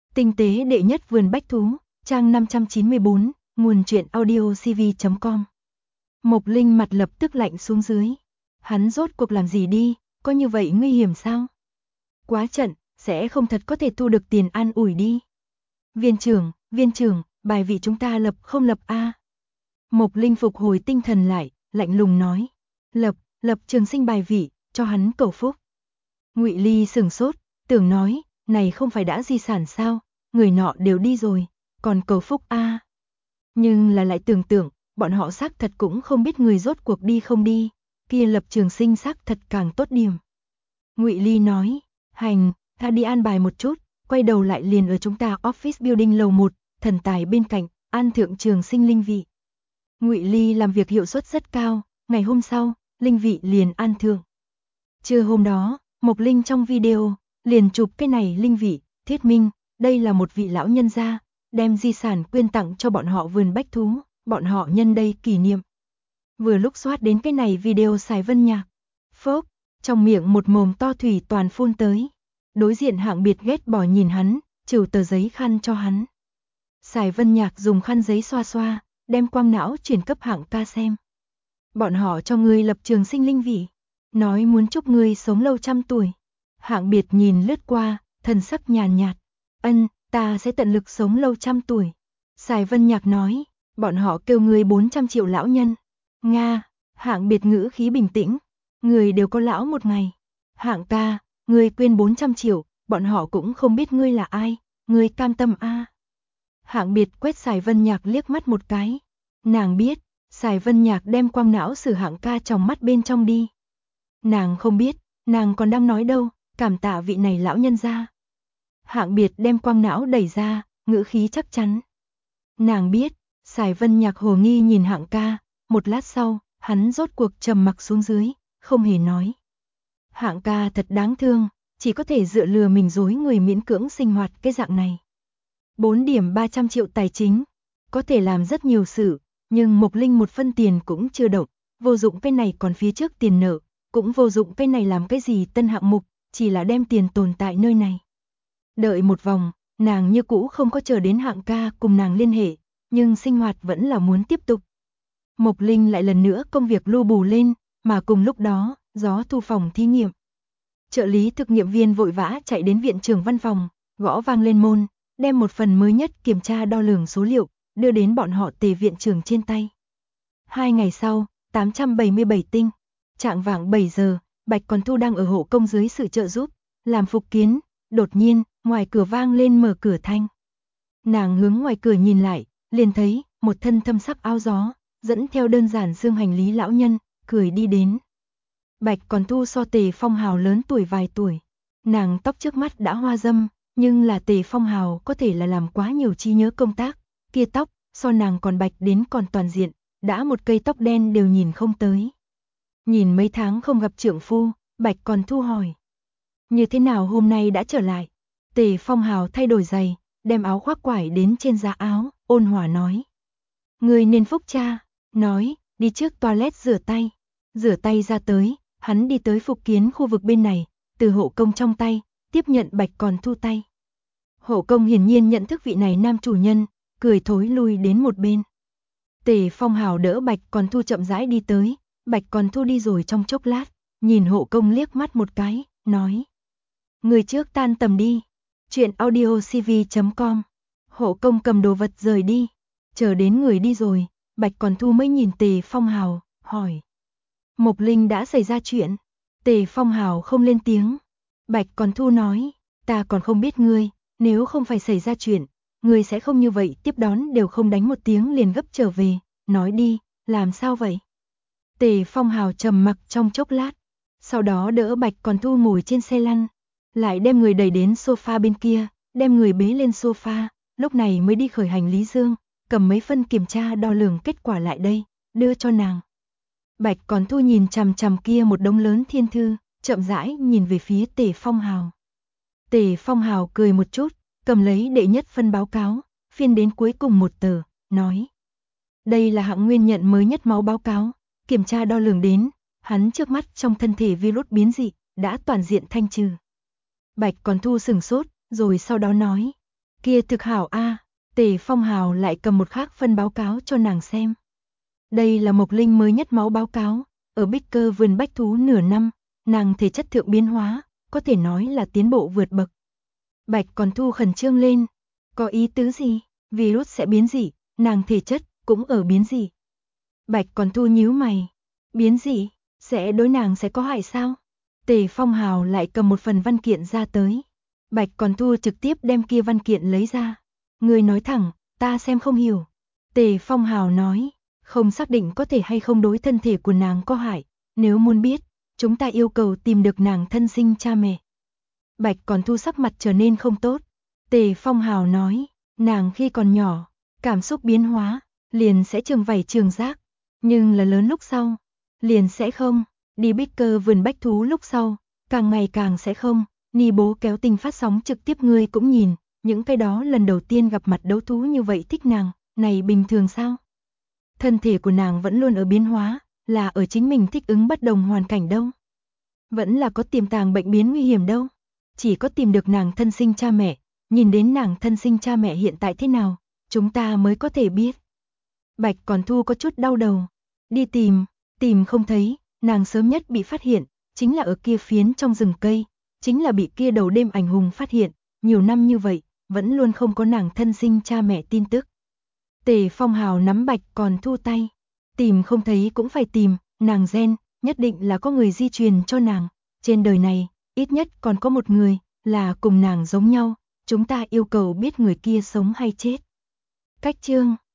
Tinh tế đệ nhất vườn bách thú, trang 594, nguồn truyện audiocv.com. Mộc Linh mặt lập tức lạnh xuống dưới. Hắn rốt cuộc làm gì đi, có như vậy nguy hiểm sao? Quá trận, sẽ không thật có thể thu được tiền an ủi đi. Viên trưởng, bài vị chúng ta lập không lập a? Mộc Linh phục hồi tinh thần lại, lạnh lùng nói. Lập Trường Sinh bài vị, cho hắn cầu phúc. Ngụy Ly sửng sốt, tưởng nói, này không phải đã di sản sao, người nọ đều đi rồi, còn cầu phúc a? Nhưng là lại tưởng tượng, bọn họ xác thật cũng không biết người rốt cuộc đi không đi, kia Lập Trường Sinh xác thật càng tốt điểm. Ngụy Ly nói, hành, ta đi an bài một chút, quay đầu lại liền ở chúng ta office building lầu 1, thần tài bên cạnh, an thượng Trường Sinh linh vị. Ngụy Ly làm việc hiệu suất rất cao, ngày hôm sau, linh vị liền an thượng. Trưa hôm đó, Mộc Linh trong video, liền chụp cái này linh vị, thuyết minh, đây là một vị lão nhân gia, đem di sản quyên tặng cho bọn họ vườn bách thú, bọn họ nhân đây kỷ niệm. Vừa lúc soát đến cái này video Sài Vân Nhạc, phốc, trong miệng một mồm to thủy toàn phun tới. Đối diện Hạng Biệt ghét bỏ nhìn hắn, trừ tờ giấy khăn cho hắn. Sài Vân Nhạc dùng khăn giấy xoa xoa, đem quang não chuyển cấp Hạng ca xem. Bọn họ cho ngươi lập Trường Sinh linh vị, nói muốn chúc ngươi sống lâu 100 tuổi. Hạng Biệt nhìn lướt qua, thần sắc nhàn nhạt. Ân, ta sẽ tận lực sống lâu 100 tuổi. Sài Vân Nhạc nói, bọn họ kêu ngươi 400 triệu lão nhân. Nga, Hạng Biệt ngữ khí bình tĩnh. Người đều có lão một ngày. Hạng ca, ngươi quyên 400 triệu, bọn họ cũng không biết ngươi là ai, ngươi cam tâm a? Hạng Biệt quét Sài Vân Nhạc liếc mắt một cái. Nàng biết, Sài Vân Nhạc đem quang não xử Hạng ca trong mắt bên trong đi. Nàng không biết, nàng còn đang nói đâu, cảm tạ vị này lão nhân gia. Hạng Biệt đem quang não đẩy ra, ngữ khí chắc chắn. Nàng biết, Sài Vân Nhạc hồ nghi nhìn Hạng ca, một lát sau, hắn rốt cuộc trầm mặc xuống dưới, không hề nói. Hạng ca thật đáng thương, chỉ có thể dựa lừa mình dối người miễn cưỡng sinh hoạt cái dạng này. 4 điểm 300 triệu tài chính, có thể làm rất nhiều sự, nhưng Mộc Linh một phân tiền cũng chưa động, vô dụng cái này còn phía trước tiền nợ, cũng vô dụng cái này làm cái gì tân hạng mục, chỉ là đem tiền tồn tại nơi này. Đợi một vòng, nàng như cũ không có chờ đến Hạng ca cùng nàng liên hệ, nhưng sinh hoạt vẫn là muốn tiếp tục. Mộc Linh lại lần nữa công việc lu bù lên, mà cùng lúc đó, gió thu phòng thí nghiệm. Trợ lý thực nghiệm viên vội vã chạy đến viện trưởng văn phòng, gõ vang lên môn, đem một phần mới nhất kiểm tra đo lường số liệu, đưa đến bọn họ Tề viện trưởng trên tay. 2 ngày sau, 877 tinh, trạng vạng 7 giờ, Bạch Còn Thu đang ở hộ công dưới sự trợ giúp, làm phục kiến, đột nhiên, ngoài cửa vang lên mở cửa thanh. Nàng hướng ngoài cửa nhìn lại, liền thấy, một thân thâm sắc áo gió, dẫn theo đơn giản dương hành lý lão nhân, cười đi đến. Bạch Còn Thu so Tề Phong Hào lớn tuổi vài tuổi, nàng tóc trước mắt đã hoa râm, nhưng là Tề Phong Hào có thể là làm quá nhiều trí nhớ công tác, kia tóc, so nàng còn bạch đến còn toàn diện, đã một cây tóc đen đều nhìn không tới. Nhìn mấy tháng không gặp trưởng phu, Bạch Còn Thu hỏi. Như thế nào hôm nay đã trở lại? Tề Phong Hào thay đổi giày, đem áo khoác quải đến trên giá áo, ôn hòa nói. Người nên phúc cha, nói, đi trước toilet rửa tay ra tới, hắn đi tới phục kiến khu vực bên này, từ hộ công trong tay, tiếp nhận Bạch Còn Thu tay. Hộ công hiển nhiên nhận thức vị này nam chủ nhân, cười thối lui đến một bên. Tề Phong Hào đỡ Bạch Còn Thu chậm rãi đi tới, Bạch Còn Thu đi rồi trong chốc lát, nhìn hộ công liếc mắt một cái, nói. Người trước tan tầm đi, chuyện audiocv.com. Hộ công cầm đồ vật rời đi, chờ đến người đi rồi, Bạch Còn Thu mới nhìn Tề Phong Hào, hỏi. Mộc Linh đã xảy ra chuyện, Tề Phong Hào không lên tiếng. Bạch Còn Thu nói, ta còn không biết ngươi, nếu không phải xảy ra chuyện, ngươi sẽ không như vậy tiếp đón đều không đánh một tiếng liền gấp trở về, nói đi, làm sao vậy? Tề Phong Hào trầm mặc trong chốc lát, sau đó đỡ Bạch Còn Thu ngồi trên xe lăn, lại đem người đẩy đến sofa bên kia, đem người bế lên sofa, lúc này mới đi khởi hành lý dương, cầm mấy phân kiểm tra đo lường kết quả lại đây, đưa cho nàng. Bạch Còn Thu nhìn chằm chằm kia một đống lớn thiên thư, chậm rãi nhìn về phía Tề Phong Hào. Tề Phong Hào cười một chút, cầm lấy đệ nhất phân báo cáo, phiên đến cuối cùng một tờ, nói. Đây là Hạng Nguyên nhận mới nhất máu báo cáo, kiểm tra đo lường đến, hắn trước mắt trong thân thể virus biến dị, đã toàn diện thanh trừ. Bạch Còn Thu sửng sốt, rồi sau đó nói. Kia thực hảo a. Tề Phong Hào lại cầm một khác phân báo cáo cho nàng xem. Đây là Mộc Linh mới nhất máu báo cáo, ở Bích Cơ vườn bách thú nửa năm, nàng thể chất thượng biến hóa, có thể nói là tiến bộ vượt bậc. Bạch Còn Thu khẩn trương lên, có ý tứ gì? Virus sẽ biến dị, nàng thể chất cũng ở biến dị. Bạch Còn Thu nhíu mày, biến dị, sẽ đối nàng sẽ có hại sao? Tề Phong Hào lại cầm một phần văn kiện ra tới. Bạch Còn Thu trực tiếp đem kia văn kiện lấy ra. Người nói thẳng, ta xem không hiểu. Tề Phong Hào nói, không xác định có thể hay không đối thân thể của nàng có hại. Nếu muốn biết, chúng ta yêu cầu tìm được nàng thân sinh cha mẹ. Bạch Còn Thu sắc mặt trở nên không tốt. Tề Phong Hào nói, nàng khi còn nhỏ, cảm xúc biến hóa, liền sẽ trường vảy trường giác. Nhưng là lớn lúc sau, liền sẽ không. Đi Bích Cơ vườn bách thú lúc sau, càng ngày càng sẽ không. Ni bố kéo tình phát sóng trực tiếp ngươi cũng nhìn, những cái đó lần đầu tiên gặp mặt đấu thú như vậy thích nàng, này bình thường sao? Thân thể của nàng vẫn luôn ở biến hóa, là ở chính mình thích ứng bất đồng hoàn cảnh đâu. Vẫn là có tiềm tàng bệnh biến nguy hiểm đâu. Chỉ có tìm được nàng thân sinh cha mẹ, nhìn đến nàng thân sinh cha mẹ hiện tại thế nào, chúng ta mới có thể biết. Bạch Còn Thu có chút đau đầu, đi tìm không thấy, nàng sớm nhất bị phát hiện, chính là ở kia phiến trong rừng cây, chính là bị kia đầu đêm ảnh hùng phát hiện, nhiều năm như vậy, vẫn luôn không có nàng thân sinh cha mẹ tin tức. Tề Phong Hào nắm Bạch Còn Thu tay, tìm không thấy cũng phải tìm, nàng gen, nhất định là có người di truyền cho nàng, trên đời này, ít nhất còn có một người, là cùng nàng giống nhau, chúng ta yêu cầu biết người kia sống hay chết. Cách chương